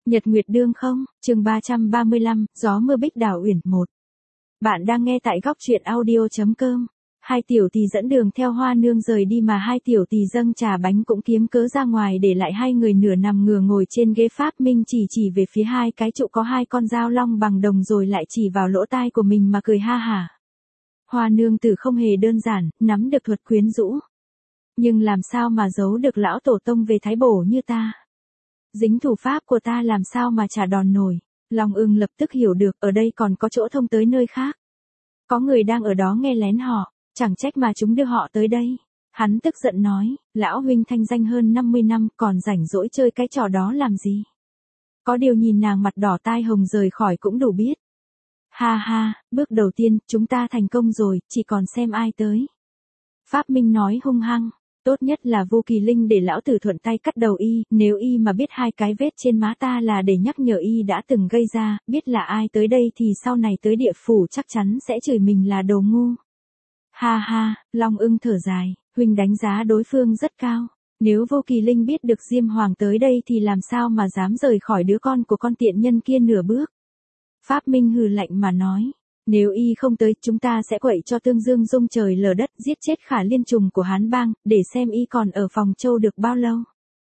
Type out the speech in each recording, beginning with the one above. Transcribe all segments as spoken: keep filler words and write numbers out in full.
Nhật Nguyệt Đương không, chương ba trăm ba mươi lăm, Gió mưa Bích Đào Uyển một. Bạn đang nghe tại góc truyện audio.com. Hai tiểu tỷ dẫn đường theo Hoa Nương rời đi mà hai tiểu tỷ dâng trà bánh cũng kiếm cớ ra ngoài để lại hai người nửa nằm ngửa ngồi trên ghế. Pháp Minh chỉ chỉ về phía hai cái trụ có hai con dao long bằng đồng rồi lại chỉ vào lỗ tai của mình mà cười ha hả. Hoa Nương tử không hề đơn giản, nắm được thuật quyến rũ. Nhưng làm sao mà giấu được lão tổ tông về thái bổ như ta? Dính thủ pháp của ta làm sao mà trả đòn nổi. Long Ưng lập tức hiểu được ở đây còn có chỗ thông tới nơi khác. Có người đang ở đó nghe lén họ, chẳng trách mà chúng đưa họ tới đây. Hắn tức giận nói, lão huynh thanh danh hơn năm mươi năm còn rảnh rỗi chơi cái trò đó làm gì. Có điều nhìn nàng mặt đỏ tai hồng rời khỏi cũng đủ biết. Ha ha, bước đầu tiên chúng ta thành công rồi, chỉ còn xem ai tới. Pháp Minh nói hung hăng. Tốt nhất là Vô Kỳ Linh để lão tử thuận tay cắt đầu y, nếu y mà biết hai cái vết trên má ta là để nhắc nhở y đã từng gây ra, biết là ai tới đây thì sau này tới địa phủ chắc chắn sẽ chửi mình là đồ ngu. Ha ha, Long Ưng thở dài, huynh đánh giá đối phương rất cao. Nếu Vô Kỳ Linh biết được Diêm Hoàng tới đây thì làm sao mà dám rời khỏi đứa con của con tiện nhân kia nửa bước. Pháp Minh hừ lạnh mà nói. Nếu y không tới, chúng ta sẽ quậy cho Tương Dương rung trời lở đất, giết chết Khả Liên Trùng của Hán Bang, để xem y còn ở phòng châu được bao lâu.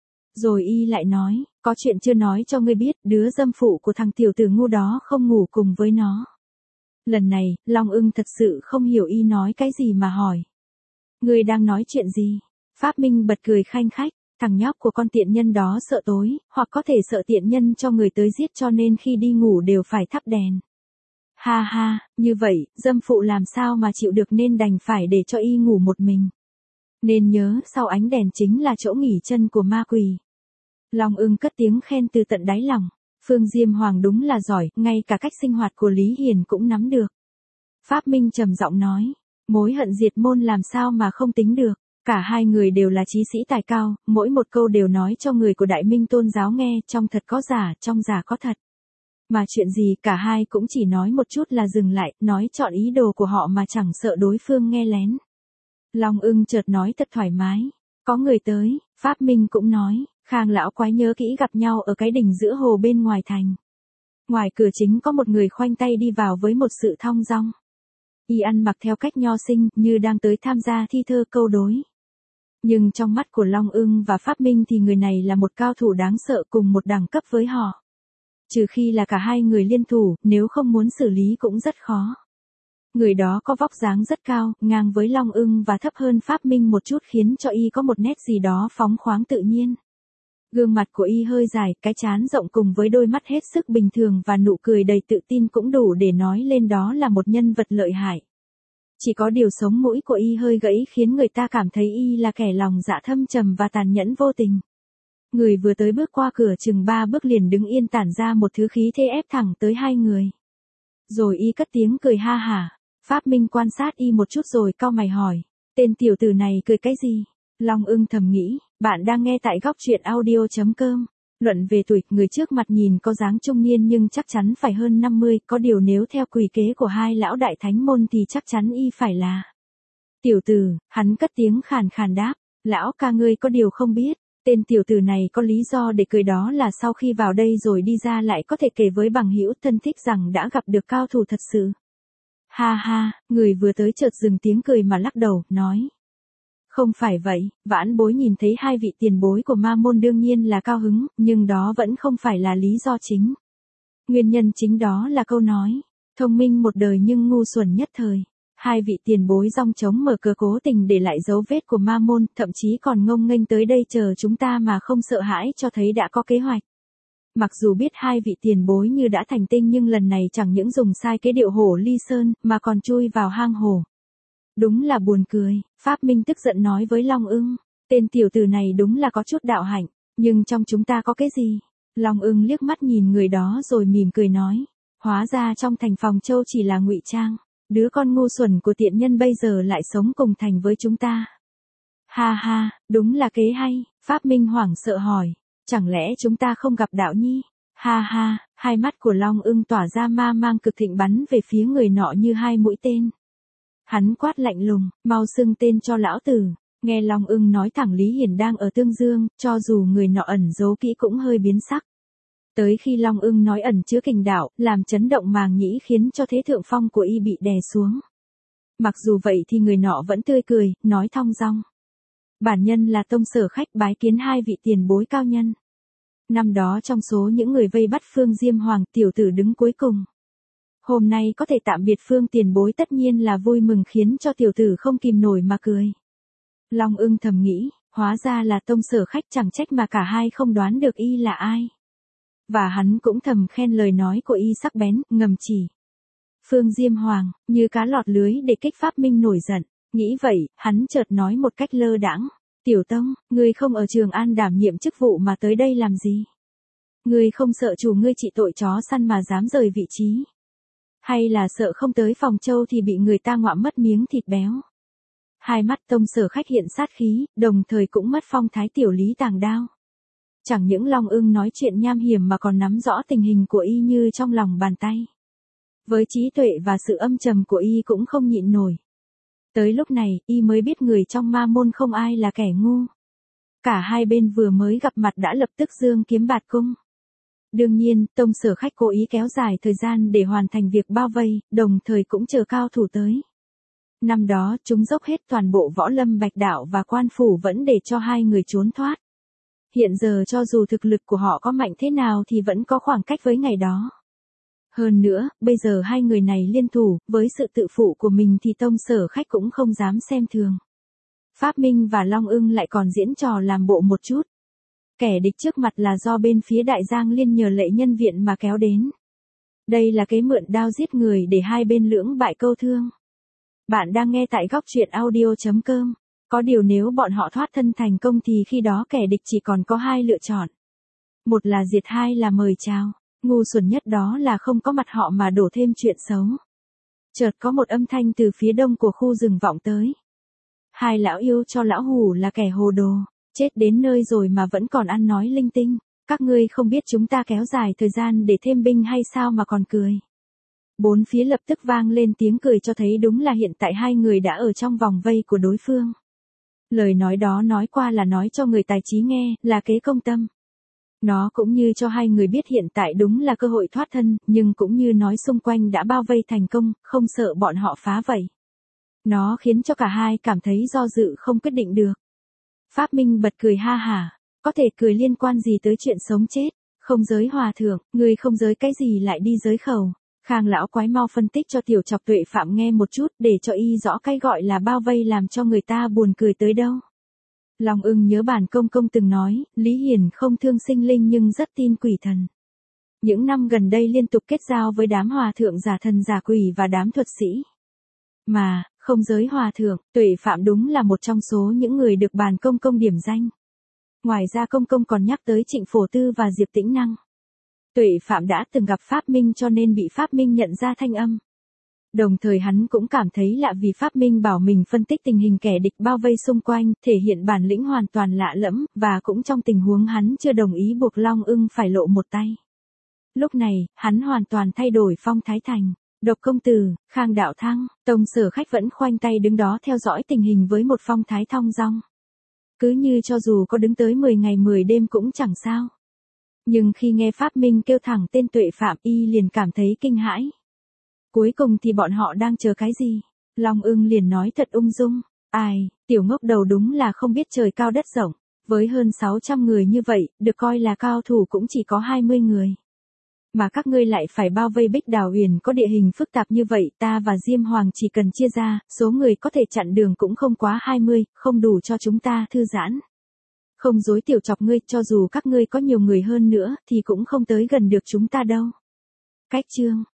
Rồi y lại nói, có chuyện chưa nói cho ngươi biết, đứa dâm phụ của thằng tiểu tử ngu đó không ngủ cùng với nó. Lần này, Long Ưng thật sự không hiểu y nói cái gì mà hỏi. Ngươi đang nói chuyện gì? Pháp Minh bật cười khanh khách, thằng nhóc của con tiện nhân đó sợ tối, hoặc có thể sợ tiện nhân cho người tới giết cho nên khi đi ngủ đều phải thắp đèn. Ha ha, như vậy, dâm phụ làm sao mà chịu được nên đành phải để cho y ngủ một mình. Nên nhớ, sau ánh đèn chính là chỗ nghỉ chân của ma quỷ. Long Ưng cất tiếng khen từ tận đáy lòng. Phương Diêm Hoàng đúng là giỏi, ngay cả cách sinh hoạt của Lý Hiền cũng nắm được. Pháp Minh trầm giọng nói, mối hận diệt môn làm sao mà không tính được. Cả hai người đều là chí sĩ tài cao, mỗi một câu đều nói cho người của Đại Minh Tôn giáo nghe, trong thật có giả, trong giả có thật. Mà chuyện gì cả hai cũng chỉ nói một chút là dừng lại, nói chọn ý đồ của họ mà chẳng sợ đối phương nghe lén. Long Ưng chợt nói thật thoải mái. Có người tới, Pháp Minh cũng nói, Khang lão quái nhớ kỹ gặp nhau ở cái đỉnh giữa hồ bên ngoài thành. Ngoài cửa chính có một người khoanh tay đi vào với một sự thong dong. Y ăn mặc theo cách nho sinh như đang tới tham gia thi thơ câu đối. Nhưng trong mắt của Long Ưng và Pháp Minh thì người này là một cao thủ đáng sợ cùng một đẳng cấp với họ. Trừ khi là cả hai người liên thủ, nếu không muốn xử lý cũng rất khó. Người đó có vóc dáng rất cao, ngang với Long Ưng và thấp hơn Pháp Minh một chút khiến cho y có một nét gì đó phóng khoáng tự nhiên. Gương mặt của y hơi dài, cái trán rộng cùng với đôi mắt hết sức bình thường và nụ cười đầy tự tin cũng đủ để nói lên đó là một nhân vật lợi hại. Chỉ có điều sống mũi của y hơi gãy khiến người ta cảm thấy y là kẻ lòng dạ thâm trầm và tàn nhẫn vô tình. Người vừa tới bước qua cửa chừng ba bước liền đứng yên tản ra một thứ khí thế ép thẳng tới hai người. Rồi y cất tiếng cười ha hả. Pháp Minh quan sát y một chút rồi cau mày hỏi. Tên tiểu tử này cười cái gì? Long Ưng thầm nghĩ, bạn đang nghe tại góc truyện audio.com. Luận về tuổi, người trước mặt nhìn có dáng trung niên nhưng chắc chắn phải hơn năm mươi, có điều nếu theo quỳ kế của hai lão đại thánh môn thì chắc chắn y phải là. Tiểu tử, hắn cất tiếng khàn khàn đáp, lão ca ngươi có điều không biết. Tên tiểu tử này có lý do để cười đó là sau khi vào đây rồi đi ra lại có thể kể với bằng hữu thân thích rằng đã gặp được cao thủ thật sự. Ha ha, người vừa tới chợt dừng tiếng cười mà lắc đầu, nói. Không phải vậy, vãn bối nhìn thấy hai vị tiền bối của ma môn đương nhiên là cao hứng, nhưng đó vẫn không phải là lý do chính. Nguyên nhân chính đó là câu nói, thông minh một đời nhưng ngu xuẩn nhất thời. Hai vị tiền bối rong trống mở cửa cố tình để lại dấu vết của ma môn, thậm chí còn ngông nghênh tới đây chờ chúng ta mà không sợ hãi cho thấy đã có kế hoạch. Mặc dù biết hai vị tiền bối như đã thành tinh nhưng lần này chẳng những dùng sai kế điệu hổ ly sơn, mà còn chui vào hang hổ. Đúng là buồn cười, Pháp Minh tức giận nói với Long Ưng, tên tiểu tử này đúng là có chút đạo hạnh, nhưng trong chúng ta có cái gì? Long Ưng liếc mắt nhìn người đó rồi mỉm cười nói, hóa ra trong thành phòng châu chỉ là ngụy trang. Đứa con ngu xuẩn của tiện nhân bây giờ lại sống cùng thành với chúng ta. Ha ha, đúng là kế hay, Pháp Minh hoảng sợ hỏi, chẳng lẽ chúng ta không gặp đạo nhi? Ha ha, hai mắt của Long Ưng tỏa ra ma mang cực thịnh bắn về phía người nọ như hai mũi tên. Hắn quát lạnh lùng, mau xưng tên cho lão tử. Nghe Long Ưng nói thẳng Lý Hiền đang ở Tương Dương, cho dù người nọ ẩn giấu kỹ cũng hơi biến sắc. Tới khi Long Ưng nói ẩn chứa kình đạo, làm chấn động màng nhĩ khiến cho thế thượng phong của y bị đè xuống. Mặc dù vậy thì người nọ vẫn tươi cười, nói thong dong. Bản nhân là Tông Sở Khách bái kiến hai vị tiền bối cao nhân. Năm đó trong số những người vây bắt Phương Diêm Hoàng, tiểu tử đứng cuối cùng. Hôm nay có thể tạm biệt Phương tiền bối tất nhiên là vui mừng khiến cho tiểu tử không kìm nổi mà cười. Long Ưng thầm nghĩ, hóa ra là Tông Sở Khách, chẳng trách mà cả hai không đoán được y là ai. Và hắn cũng thầm khen lời nói của y sắc bén, ngầm chỉ. Phương Diêm Hoàng, như cá lọt lưới để kích Pháp Minh nổi giận. Nghĩ vậy, hắn chợt nói một cách lơ đãng. Tiểu Tông, ngươi không ở Trường An đảm nhiệm chức vụ mà tới đây làm gì? Ngươi không sợ chủ ngươi trị tội chó săn mà dám rời vị trí? Hay là sợ không tới Phòng Châu thì bị người ta ngoạm mất miếng thịt béo? Hai mắt Tông Sở Khách hiện sát khí, đồng thời cũng mất phong thái tiểu lý tàng đao. Chẳng những Long Ưng nói chuyện nham hiểm mà còn nắm rõ tình hình của y như trong lòng bàn tay. Với trí tuệ và sự âm trầm của y cũng không nhịn nổi. Tới lúc này, y mới biết người trong ma môn không ai là kẻ ngu. Cả hai bên vừa mới gặp mặt đã lập tức giương kiếm bạt cung. Đương nhiên, Tông Sở Khách cố ý kéo dài thời gian để hoàn thành việc bao vây, đồng thời cũng chờ cao thủ tới. Năm đó, chúng dốc hết toàn bộ võ lâm bạch đạo và quan phủ vẫn để cho hai người trốn thoát. Hiện giờ cho dù thực lực của họ có mạnh thế nào thì vẫn có khoảng cách với ngày đó. Hơn nữa, bây giờ hai người này liên thủ, với sự tự phụ của mình thì Tông Sở Khách cũng không dám xem thường. Pháp Minh và Long Ưng lại còn diễn trò làm bộ một chút. Kẻ địch trước mặt là do bên phía Đại Giang Liên nhờ Lệ Nhân Viện mà kéo đến. Đây là kế mượn đao giết người để hai bên lưỡng bại câu thương. Bạn đang nghe tại góc truyện audio chấm com. Có điều nếu bọn họ thoát thân thành công thì khi đó kẻ địch chỉ còn có hai lựa chọn. Một là diệt, hai là mời chào. Ngu xuẩn nhất đó là không có mặt họ mà đổ thêm chuyện xấu. Chợt có một âm thanh từ phía đông của khu rừng vọng tới. Hai lão yêu cho lão hủ là kẻ hồ đồ, chết đến nơi rồi mà vẫn còn ăn nói linh tinh. Các ngươi không biết chúng ta kéo dài thời gian để thêm binh hay sao mà còn cười. Bốn phía lập tức vang lên tiếng cười cho thấy đúng là hiện tại hai người đã ở trong vòng vây của đối phương. Lời nói đó nói qua là nói cho người tài trí nghe, là kế công tâm. Nó cũng như cho hai người biết hiện tại đúng là cơ hội thoát thân, nhưng cũng như nói xung quanh đã bao vây thành công, không sợ bọn họ phá vây. Nó khiến cho cả hai cảm thấy do dự không quyết định được. Pháp Minh bật cười ha hả, có thể cười liên quan gì tới chuyện sống chết, không giới hòa thượng, người không giới cái gì lại đi giới khẩu. Khang lão quái mau phân tích cho tiểu Chọc Tuệ Phạm nghe một chút để cho y rõ cái gọi là bao vây làm cho người ta buồn cười tới đâu. Long Ưng nhớ bản công công từng nói, Lý Hiền không thương sinh linh nhưng rất tin quỷ thần. Những năm gần đây liên tục kết giao với đám hòa thượng giả thần giả quỷ và đám thuật sĩ. Mà, không giới hòa thượng, Tuệ Phạm đúng là một trong số những người được bản công công điểm danh. Ngoài ra công công còn nhắc tới Trịnh Phổ Tư và Diệp Tĩnh Năng. Tuệ Phạm đã từng gặp Pháp Minh cho nên bị Pháp Minh nhận ra thanh âm. Đồng thời hắn cũng cảm thấy lạ vì Pháp Minh bảo mình phân tích tình hình kẻ địch bao vây xung quanh, thể hiện bản lĩnh hoàn toàn lạ lẫm, và cũng trong tình huống hắn chưa đồng ý buộc Long Ưng phải lộ một tay. Lúc này, hắn hoàn toàn thay đổi phong thái thành. Độc công tử, Khang Đạo Thăng, Tông Sở Khách vẫn khoanh tay đứng đó theo dõi tình hình với một phong thái thong dong. Cứ như cho dù có đứng tới mười ngày mười đêm cũng chẳng sao. Nhưng khi nghe Pháp Minh kêu thẳng tên Tuệ Phạm y liền cảm thấy kinh hãi. Cuối cùng thì bọn họ đang chờ cái gì? Long Ưng liền nói thật ung dung. Ai, tiểu ngốc đầu đúng là không biết trời cao đất rộng. Với hơn sáu trăm người như vậy, được coi là cao thủ cũng chỉ có hai mươi người. Mà các ngươi lại phải bao vây Bích Đào Uyển có địa hình phức tạp như vậy, ta và Diêm Hoàng chỉ cần chia ra, số người có thể chặn đường cũng không quá hai mươi, không đủ cho chúng ta thư giãn. Không dối tiểu Chọc ngươi, cho dù các ngươi có nhiều người hơn nữa, thì cũng không tới gần được chúng ta đâu. Cách chương